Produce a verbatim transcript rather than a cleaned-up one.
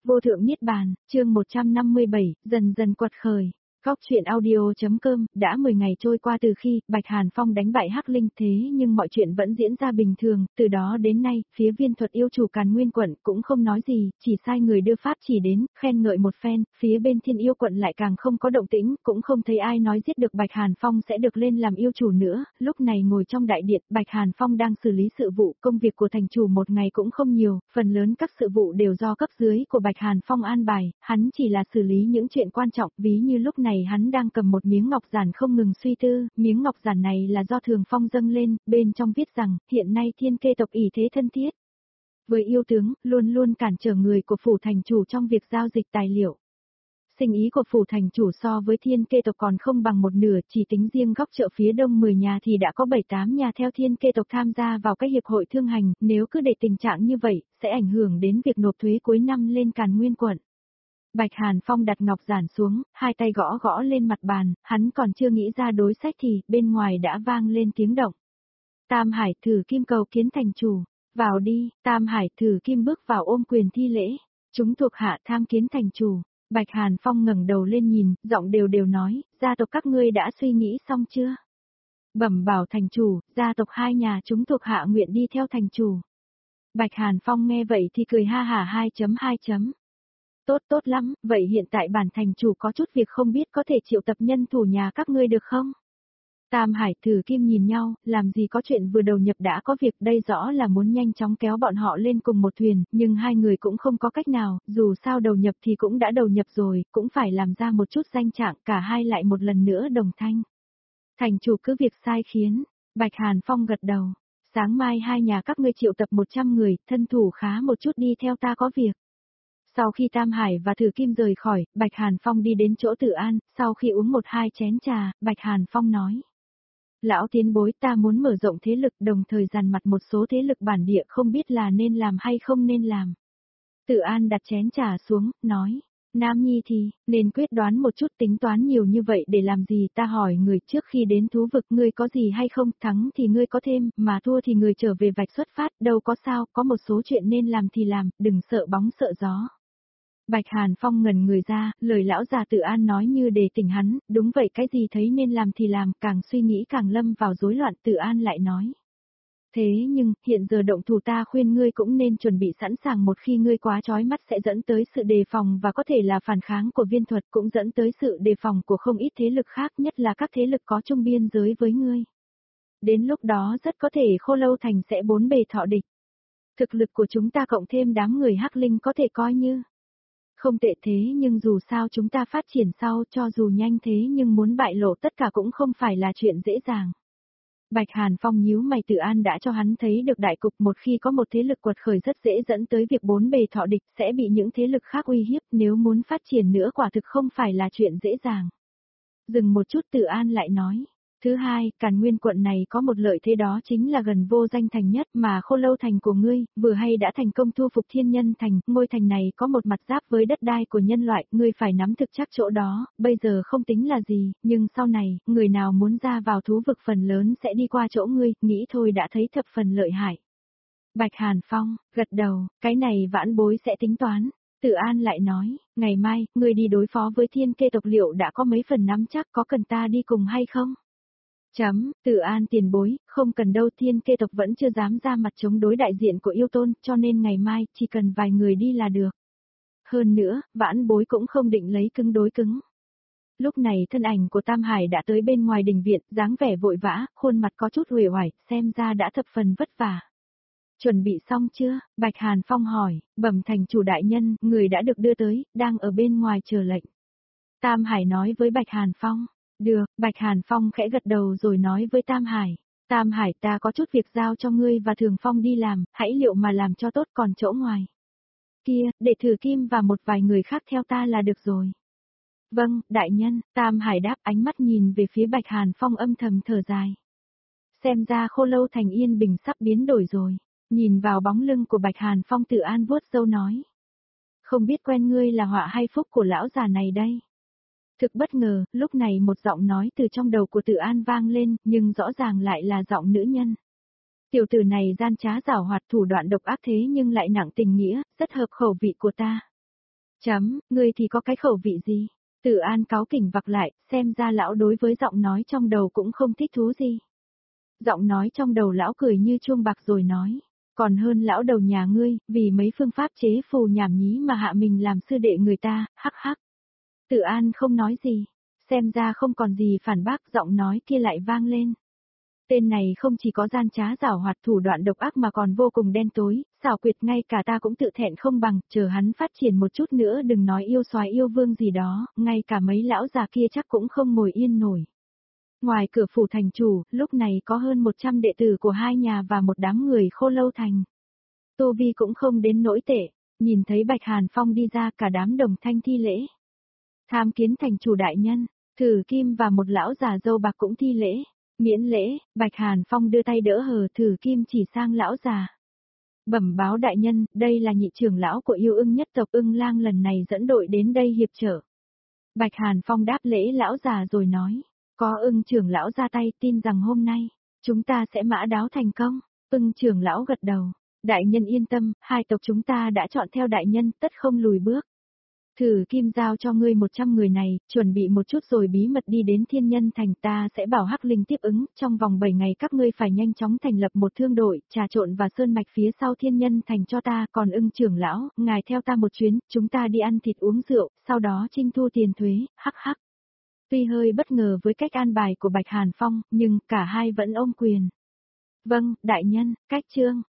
Vô thượng niết bàn, chương một trăm năm mươi bảy, dần dần quật khởi. Góc truyện audio.com, đã mười ngày trôi qua từ khi Bạch Hàn Phong đánh bại Hắc Linh, thế nhưng mọi chuyện vẫn diễn ra bình thường, từ đó đến nay, phía Viên Thuật yêu chủ Càn Nguyên quận cũng không nói gì, chỉ sai người đưa pháp chỉ đến, khen ngợi một phen, phía bên Thiên Yêu quận lại càng không có động tĩnh, cũng không thấy ai nói giết được Bạch Hàn Phong sẽ được lên làm yêu chủ nữa. Lúc này ngồi trong đại điện, Bạch Hàn Phong đang xử lý sự vụ, công việc của thành chủ một ngày cũng không nhiều, phần lớn các sự vụ đều do cấp dưới của Bạch Hàn Phong an bài, hắn chỉ là xử lý những chuyện quan trọng, ví như lúc này hắn đang cầm một miếng ngọc giản không ngừng suy tư, miếng ngọc giản này là do Thường Phong dâng lên, bên trong viết rằng, hiện nay Thiên Kê tộc ỷ thế thân thiết với yêu tướng, luôn luôn cản trở người của phủ thành chủ trong việc giao dịch tài liệu. Sinh ý của phủ thành chủ so với Thiên Kê tộc còn không bằng một nửa, chỉ tính riêng góc chợ phía đông mười nhà thì đã có bảy tám nhà theo Thiên Kê tộc tham gia vào cái hiệp hội thương hành, nếu cứ để tình trạng như vậy, sẽ ảnh hưởng đến việc nộp thuế cuối năm lên Càn Nguyên quận. Bạch Hàn Phong đặt ngọc giản xuống, hai tay gõ gõ lên mặt bàn, hắn còn chưa nghĩ ra đối sách thì, bên ngoài đã vang lên tiếng động. Tam Hải Thử Kim cầu kiến thành chủ, vào đi. Tam Hải Thử Kim bước vào ôm quyền thi lễ, chúng thuộc hạ tham kiến thành chủ. Bạch Hàn Phong ngẩng đầu lên nhìn, giọng đều đều nói, gia tộc các ngươi đã suy nghĩ xong chưa? Bẩm bảo thành chủ, gia tộc hai nhà chúng thuộc hạ nguyện đi theo thành chủ. Bạch Hàn Phong nghe vậy thì cười ha hả hai chấm hai chấm. Tốt tốt lắm, vậy hiện tại bản thành chủ có chút việc không biết có thể triệu tập nhân thủ nhà các ngươi được không? Tam Hải Thử Kim nhìn nhau, làm gì có chuyện vừa đầu nhập đã có việc, đây rõ là muốn nhanh chóng kéo bọn họ lên cùng một thuyền, nhưng hai người cũng không có cách nào, dù sao đầu nhập thì cũng đã đầu nhập rồi, cũng phải làm ra một chút danh trạng, cả hai lại một lần nữa đồng thanh. Thành chủ cứ việc sai khiến. Bạch Hàn Phong gật đầu, sáng mai hai nhà các ngươi triệu tập một trăm người, thân thủ khá một chút đi theo ta có việc. Sau khi Tam Hải và Thử Kim rời khỏi, Bạch Hàn Phong đi đến chỗ Tử An, sau khi uống một hai chén trà, Bạch Hàn Phong nói. Lão tiến bối, ta muốn mở rộng thế lực, đồng thời dàn mặt một số thế lực bản địa, không biết là nên làm hay không nên làm. Tử An đặt chén trà xuống, nói. Nam Nhi thì, nên quyết đoán một chút, tính toán nhiều như vậy để làm gì, ta hỏi người trước khi đến thú vực ngươi có gì hay không, thắng thì ngươi có thêm, mà thua thì người trở về vạch xuất phát, đâu có sao, có một số chuyện nên làm thì làm, đừng sợ bóng sợ gió. Bạch Hàn Phong ngẩn người ra, lời lão già Tử An nói như để tỉnh hắn, đúng vậy, cái gì thấy nên làm thì làm, càng suy nghĩ càng lâm vào rối loạn. Tử An lại nói. Thế nhưng, hiện giờ động thủ, ta khuyên ngươi cũng nên chuẩn bị sẵn sàng, một khi ngươi quá chói mắt sẽ dẫn tới sự đề phòng và có thể là phản kháng của Viên Thuật, cũng dẫn tới sự đề phòng của không ít thế lực khác, nhất là các thế lực có chung biên giới với ngươi. Đến lúc đó rất có thể Khô Lâu Thành sẽ bốn bề thọ địch. Thực lực của chúng ta cộng thêm đám người Hắc Linh có thể coi như không tệ, thế nhưng dù sao chúng ta phát triển sau, cho dù nhanh thế nhưng muốn bại lộ tất cả cũng không phải là chuyện dễ dàng. Bạch Hàn Phong nhíu mày. Tử An đã cho hắn thấy được đại cục, một khi có một thế lực quật khởi rất dễ dẫn tới việc bốn bề thọ địch, sẽ bị những thế lực khác uy hiếp, nếu muốn phát triển nữa quả thực không phải là chuyện dễ dàng. Dừng một chút, Tử An lại nói. Thứ hai, Càn Nguyên quận này có một lợi thế, đó chính là gần vô danh thành nhất, mà Khô Lâu Thành của ngươi, vừa hay đã thành công thu phục Thiên Nhân Thành, ngôi thành này có một mặt giáp với đất đai của nhân loại, ngươi phải nắm thực chắc chỗ đó, bây giờ không tính là gì, nhưng sau này, người nào muốn ra vào thú vực phần lớn sẽ đi qua chỗ ngươi, nghĩ thôi đã thấy thập phần lợi hại. Bạch Hàn Phong, gật đầu, cái này vãn bối sẽ tính toán. Tử An lại nói, ngày mai, ngươi đi đối phó với Thiên Kê tộc liệu đã có mấy phần nắm chắc, có cần ta đi cùng hay không? Chấm, Tử An tiền bối, không cần đâu, Thiên Kê tộc vẫn chưa dám ra mặt chống đối đại diện của yêu tôn, cho nên ngày mai, chỉ cần vài người đi là được. Hơn nữa, vãn bối cũng không định lấy cứng đối cứng. Lúc này thân ảnh của Tam Hải đã tới bên ngoài đình viện, dáng vẻ vội vã, khuôn mặt có chút uể oải, xem ra đã thập phần vất vả. Chuẩn bị xong chưa? Bạch Hàn Phong hỏi. Bẩm thành chủ đại nhân, người đã được đưa tới, đang ở bên ngoài chờ lệnh. Tam Hải nói với Bạch Hàn Phong. Được, Bạch Hàn Phong khẽ gật đầu rồi nói với Tam Hải. Tam Hải, ta có chút việc giao cho ngươi và Thường Phong đi làm, hãy liệu mà làm cho tốt, còn chỗ ngoài kia, để Thử Kim và một vài người khác theo ta là được rồi. Vâng, đại nhân. Tam Hải đáp, ánh mắt nhìn về phía Bạch Hàn Phong âm thầm thở dài. Xem ra Khô Lâu Thành yên bình sắp biến đổi rồi. Nhìn vào bóng lưng của Bạch Hàn Phong, Tử An vuốt râu nói. Không biết quen ngươi là họa hay phúc của lão già này đây. Thực bất ngờ, lúc này một giọng nói từ trong đầu của Tử An vang lên, nhưng rõ ràng lại là giọng nữ nhân. Tiểu tử này gian trá giảo hoạt, thủ đoạn độc ác thế nhưng lại nặng tình nghĩa, rất hợp khẩu vị của ta. Chấm, ngươi thì có cái khẩu vị gì? Tử An cáu kỉnh vặc lại, xem ra lão đối với giọng nói trong đầu cũng không thích thú gì. Giọng nói trong đầu lão cười như chuông bạc rồi nói, còn hơn lão đầu nhà ngươi, vì mấy phương pháp chế phù nhảm nhí mà hạ mình làm sư đệ người ta, hắc hắc. Tử An không nói gì, xem ra không còn gì phản bác, giọng nói kia lại vang lên. Tên này không chỉ có gian trá giảo hoạt thủ đoạn độc ác mà còn vô cùng đen tối, xảo quyệt, ngay cả ta cũng tự thẹn không bằng, chờ hắn phát triển một chút nữa đừng nói yêu soái yêu vương gì đó, ngay cả mấy lão già kia chắc cũng không ngồi yên nổi. Ngoài cửa phủ thành chủ, lúc này có hơn một trăm đệ tử của hai nhà và một đám người Khô Lâu Thành. Tô Vi cũng không đến nỗi tệ, nhìn thấy Bạch Hàn Phong đi ra cả đám đồng thanh thi lễ. Tham kiến thành chủ đại nhân, Thử Kim và một lão già râu bạc cũng thi lễ. Miễn lễ, Bạch Hàn Phong đưa tay đỡ hờ, Thử Kim chỉ sang lão già. Bẩm báo đại nhân, đây là nhị trưởng lão của yêu ưng nhất tộc Ưng Lang lần này dẫn đội đến đây hiệp trợ. Bạch Hàn Phong đáp lễ lão già rồi nói, có Ưng trưởng lão ra tay, tin rằng hôm nay, chúng ta sẽ mã đáo thành công. Ưng trưởng lão gật đầu, đại nhân yên tâm, hai tộc chúng ta đã chọn theo đại nhân, tất không lùi bước. Thử Kim giao cho ngươi một trăm người này, chuẩn bị một chút rồi bí mật đi đến Thiên Nhân Thành, ta sẽ bảo Hắc Linh tiếp ứng, trong vòng bảy ngày các ngươi phải nhanh chóng thành lập một thương đội, trà trộn và sơn mạch phía sau Thiên Nhân Thành cho ta, còn Ưng trưởng lão, ngài theo ta một chuyến, chúng ta đi ăn thịt uống rượu, sau đó trinh thu tiền thuế, hắc hắc. Tuy hơi bất ngờ với cách an bài của Bạch Hàn Phong, nhưng cả hai vẫn ôm quyền. Vâng, đại nhân, cách chương.